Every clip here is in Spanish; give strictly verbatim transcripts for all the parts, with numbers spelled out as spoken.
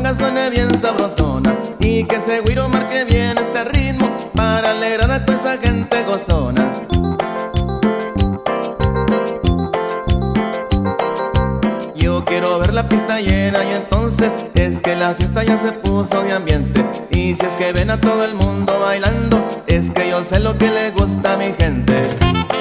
conga suene bien sabrosona y que ese güiro marque bien este ritmo para alegrar a toda esa gente gozona. Yo quiero ver la pista llena y entonces es que la fiesta ya se puso de ambiente. Y si es que ven a todo el mundo bailando, es que yo sé lo que le gusta a mi gente.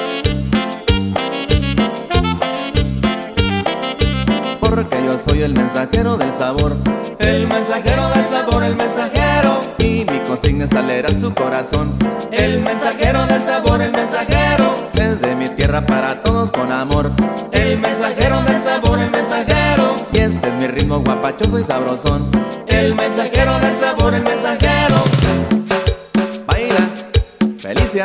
Porque yo soy el mensajero del sabor, el mensajero del sabor, el mensajero. Y mi consigna es alegrar su corazón, el mensajero del sabor, el mensajero. Desde mi tierra para todos con amor, el mensajero del sabor, el mensajero. Y este es mi ritmo guapachoso y sabrosón, el mensajero del sabor, el mensajero. Baila, Felicia.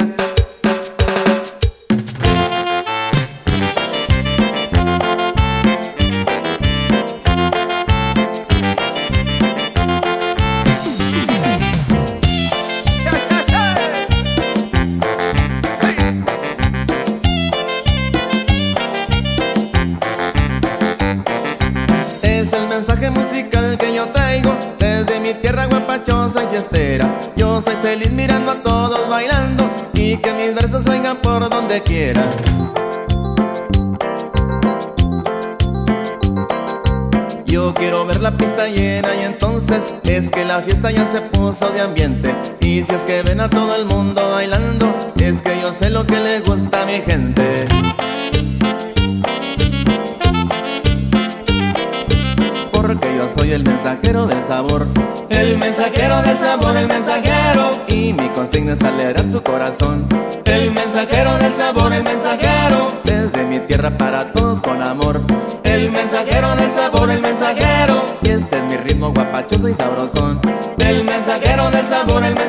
Es el mensaje musical que yo traigo desde mi tierra guapachosa y fiestera. Yo soy feliz mirando a todos bailando y que mis versos oigan por donde quiera. Yo quiero ver la pista llena y entonces es que la fiesta ya se puso de ambiente. Y si es que ven a todo el mundo bailando, es que yo sé lo que le gusta a mi gente. Porque yo soy el mensajero del sabor, el mensajero del sabor, el mensajero. Y mi consigna es alegrar su corazón, el mensajero del sabor, el mensajero. Desde mi tierra para todos con amor, el mensajero del sabor, el mensajero. Y este es mi ritmo guapachoso y sabrosón, el mensajero del sabor, el mensajero.